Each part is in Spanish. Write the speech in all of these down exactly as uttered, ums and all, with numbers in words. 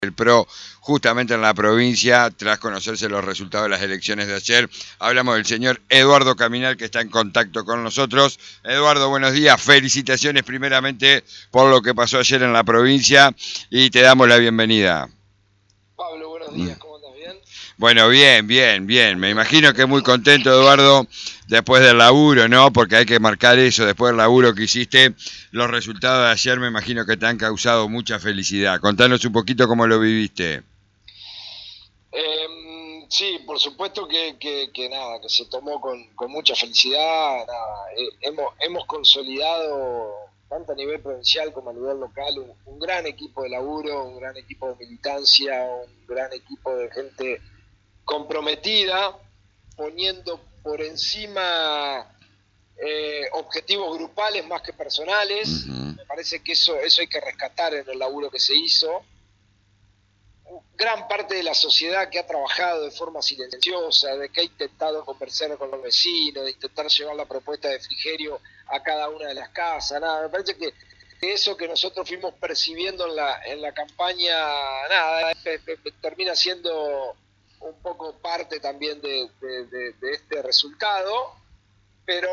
el P R O justamente en la provincia, tras conocerse los resultados de las elecciones de ayer. Hablamos del señor Eduardo Caminal, que está en contacto con nosotros. Eduardo, buenos días. Felicitaciones primeramente por lo que pasó ayer en la provincia y te damos la bienvenida. Pablo, buenos días. ¿Cómo andas? ¿Bien? Bueno, bien, bien, bien. Me imagino que muy contento, Eduardo, después del laburo, ¿no? Porque hay que marcar eso, después del laburo que hiciste. Los resultados de ayer me imagino que te han causado mucha felicidad. Contanos un poquito cómo lo viviste. Eh, sí, por supuesto que, que, que nada, que se tomó con, con mucha felicidad. Nada, eh, hemos, hemos consolidado, tanto a nivel provincial como a nivel local, un, un gran equipo de laburo, un gran equipo de militancia, un gran equipo de gente comprometida, poniendo por encima eh, objetivos grupales más que personales. Uh-huh. Me parece que eso, eso hay que rescatar en el laburo que se hizo. Gran parte de la sociedad que ha trabajado de forma silenciosa, de que ha intentado conversar con los vecinos, de intentar llevar la propuesta de Frigerio a cada una de las casas, nada, me parece que eso que nosotros fuimos percibiendo en la, en la campaña, nada, termina siendo un poco parte también de, de, de, de este resultado, pero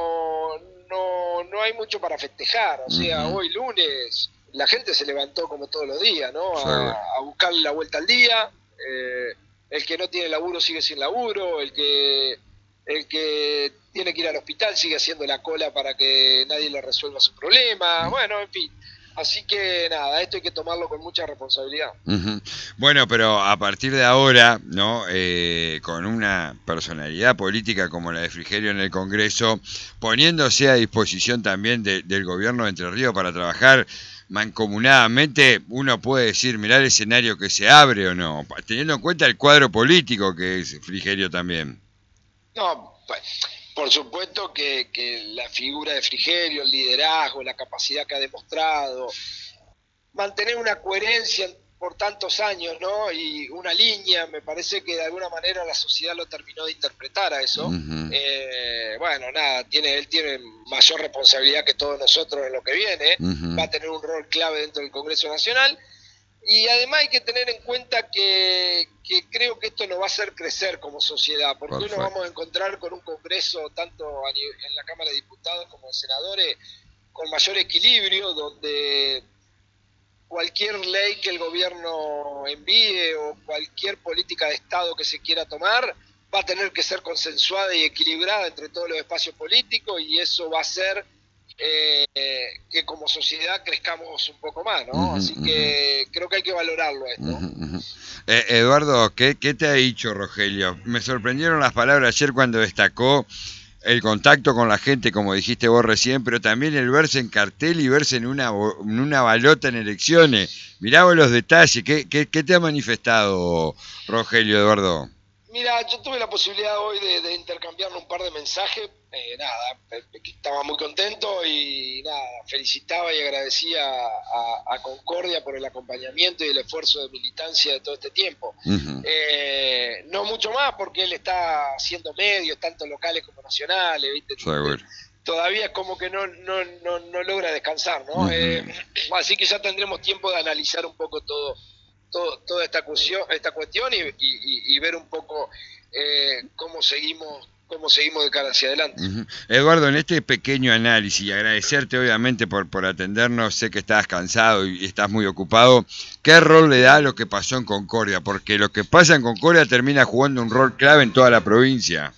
no, no hay mucho para festejar. O sea, uh-huh. Hoy lunes la gente se levantó como todos los días, ¿no? A, a buscarle la vuelta al día. Eh, el que no tiene laburo sigue sin laburo, el que, el que tiene que ir al hospital sigue haciendo la cola para que nadie le resuelva su problema. Uh-huh. Bueno, en fin. Así que nada, esto hay que tomarlo con mucha responsabilidad. Uh-huh. Bueno, pero a partir de ahora, ¿no? Eh, con una personalidad política como la de Frigerio en el Congreso, poniéndose a disposición también de, del gobierno de Entre Ríos para trabajar mancomunadamente, uno puede decir, mirá el escenario que se abre o no, teniendo en cuenta el cuadro político que es Frigerio también. No, pues, por supuesto que, que la figura de Frigerio, el liderazgo, la capacidad que ha demostrado, mantener una coherencia por tantos años, ¿no? Y una línea, me parece que de alguna manera la sociedad lo terminó de interpretar a eso. Uh-huh. Eh, bueno, nada, tiene, él tiene mayor responsabilidad que todos nosotros en lo que viene, uh-huh. Va a tener un rol clave dentro del Congreso Nacional. Y además hay que tener en cuenta que, que creo que esto nos va a hacer crecer como sociedad, porque hoy nos vamos a encontrar con un Congreso, tanto a nivel, en la Cámara de Diputados como en senadores, con mayor equilibrio, donde cualquier ley que el gobierno envíe o cualquier política de Estado que se quiera tomar va a tener que ser consensuada y equilibrada entre todos los espacios políticos, y eso va a hacer eh, que como sociedad crezcamos un poco más, ¿no? Uh-huh, Así que uh-huh. creo que hay que valorarlo esto. Uh-huh, uh-huh. Eh, Eduardo, ¿qué, ¿qué te ha dicho Rogelio? Me sorprendieron las palabras ayer cuando destacó el contacto con la gente, como dijiste vos recién, pero también el verse en cartel y verse en una, en una balota en elecciones. Mirá vos los detalles. ¿Qué, qué, qué te ha manifestado Rogelio, Eduardo? Mira, yo tuve la posibilidad hoy de, de intercambiarle un par de mensajes. Eh, nada, estaba muy contento y nada, felicitaba y agradecía a, a Concordia por el acompañamiento y el esfuerzo de militancia de todo este tiempo. Uh-huh. Eh, no mucho más porque él está haciendo medios, tanto locales como nacionales, ¿viste? Seguro. Todavía es como que no, no, no, no logra descansar, ¿no? Uh-huh. Eh, así que ya tendremos tiempo de analizar un poco todo. Todo, toda esta cuestión, esta cuestión y, y, y ver un poco eh, cómo seguimos cómo seguimos de cara hacia adelante. Uh-huh. Eduardo, en este pequeño análisis, y agradecerte obviamente por, por atendernos, sé que estás cansado y estás muy ocupado, ¿qué rol le da a lo que pasó en Concordia? Porque lo que pasa en Concordia termina jugando un rol clave en toda la provincia.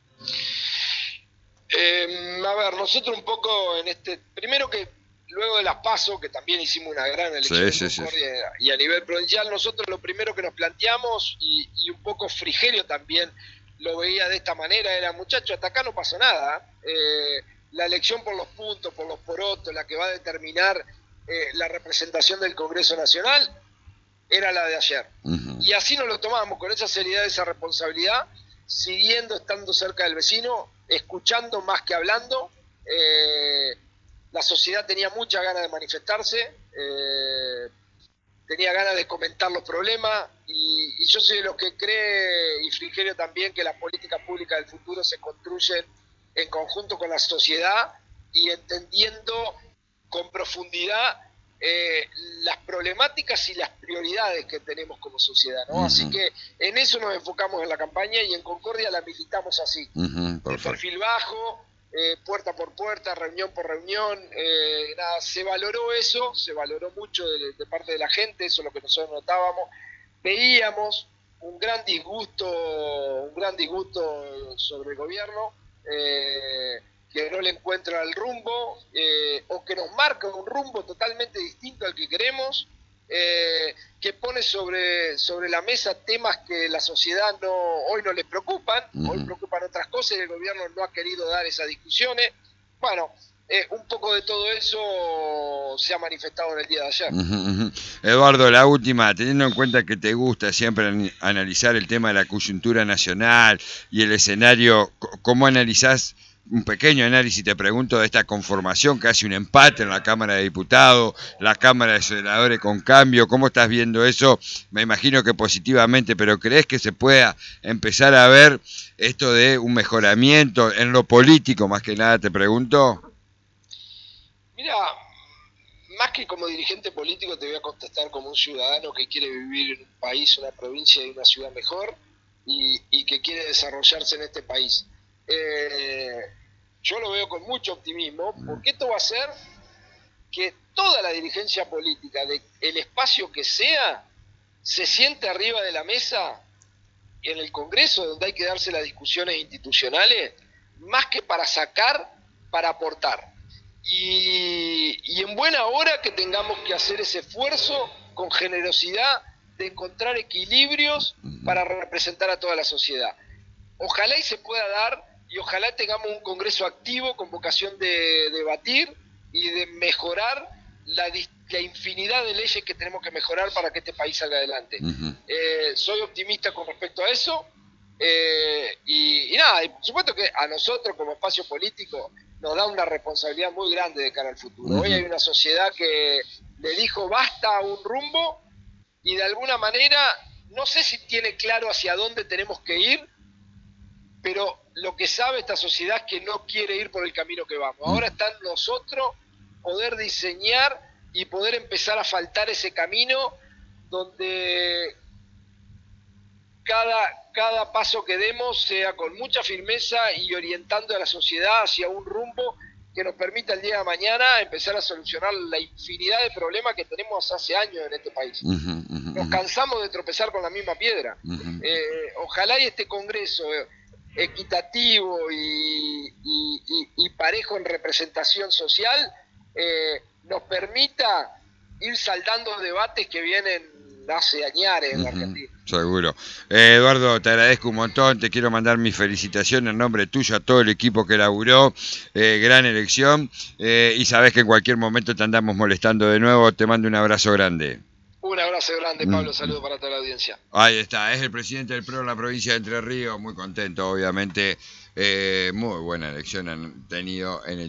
Eh, a ver, nosotros un poco en este, primero que luego de las PASO, que también hicimos una gran elección sí, en Concordia, sí, sí. Y a nivel provincial, nosotros lo primero que nos planteamos, y, y un poco Frigerio también lo veía de esta manera, era, muchachos, hasta acá no pasó nada. Eh, la elección por los puntos, por los porotos, la que va a determinar eh, la representación del Congreso Nacional, era la de ayer. Uh-huh. Y así nos lo tomamos, con esa seriedad, esa responsabilidad, siguiendo estando cerca del vecino, escuchando más que hablando. Eh, La sociedad tenía muchas ganas de manifestarse, eh, tenía ganas de comentar los problemas, y, y yo soy de los que cree, y Frigerio también, que las políticas públicas del futuro se construyen en conjunto con la sociedad y entendiendo con profundidad eh, las problemáticas y las prioridades que tenemos como sociedad, ¿no? Uh-huh. Así que en eso nos enfocamos en la campaña y en Concordia la militamos así, uh-huh, de perfil bajo, eh, puerta por puerta, reunión por reunión, eh, nada, se valoró eso, se valoró mucho de, de parte de la gente, eso es lo que nosotros notábamos, veíamos un gran disgusto, un gran disgusto sobre el gobierno, eh, que no le encuentra el rumbo, eh, o que nos marca un rumbo totalmente distinto al que queremos, eh, que pone sobre, sobre la mesa temas que la sociedad no hoy no les preocupan, uh-huh. hoy preocupan otras cosas y el gobierno no ha querido dar esas discusiones. Bueno, eh, un poco de todo eso se ha manifestado en el día de ayer. Uh-huh, uh-huh. Eduardo, la última, teniendo en cuenta que te gusta siempre an- analizar el tema de la coyuntura nacional y el escenario, ¿cómo analizás? Un pequeño análisis, te pregunto, de esta conformación, casi un empate en la Cámara de Diputados, la Cámara de Senadores con cambio, ¿cómo estás viendo eso? Me imagino que positivamente, pero ¿crees que se pueda empezar a ver esto de un mejoramiento en lo político, más que nada, te pregunto? Mira, más que como dirigente político te voy a contestar como un ciudadano que quiere vivir en un país, una provincia y una ciudad mejor y, y que quiere desarrollarse en este país. Eh, yo lo veo con mucho optimismo, porque esto va a hacer que toda la dirigencia política, de el espacio que sea, se siente arriba de la mesa en el Congreso, donde hay que darse las discusiones institucionales, más que para sacar, para aportar. Y, y en buena hora que tengamos que hacer ese esfuerzo con generosidad de encontrar equilibrios para representar a toda la sociedad. Ojalá y se pueda dar, y ojalá tengamos un Congreso activo con vocación de debatir y de mejorar la, la infinidad de leyes que tenemos que mejorar para que este país salga adelante. Uh-huh. Eh, soy optimista con respecto a eso, eh, y, y nada, y por supuesto que a nosotros como espacio político nos da una responsabilidad muy grande de cara al futuro. Uh-huh. Hoy hay una sociedad que le dijo basta a un rumbo y de alguna manera, no sé si tiene claro hacia dónde tenemos que ir, pero lo que sabe esta sociedad es que no quiere ir por el camino que vamos. Ahora está en nosotros poder diseñar y poder empezar a faltar ese camino donde cada, cada paso que demos sea con mucha firmeza y orientando a la sociedad hacia un rumbo que nos permita el día de mañana empezar a solucionar la infinidad de problemas que tenemos hace años en este país. Uh-huh, uh-huh. Nos cansamos de tropezar con la misma piedra. Uh-huh. Eh, ojalá y este Congreso equitativo y, y, y, y parejo en representación social eh, nos permita ir saldando debates que vienen hace añares en uh-huh, Argentina. Seguro. Eh, Eduardo, te agradezco un montón, te quiero mandar mis felicitaciones en nombre tuyo a todo el equipo que laburó, eh, gran elección, eh, y sabes que en cualquier momento te andamos molestando de nuevo, te mando un abrazo grande. Un abrazo grande, Pablo, saludos para toda la audiencia. Ahí está, es el presidente del P R O en la provincia de Entre Ríos, muy contento, obviamente, eh, muy buena elección han tenido en el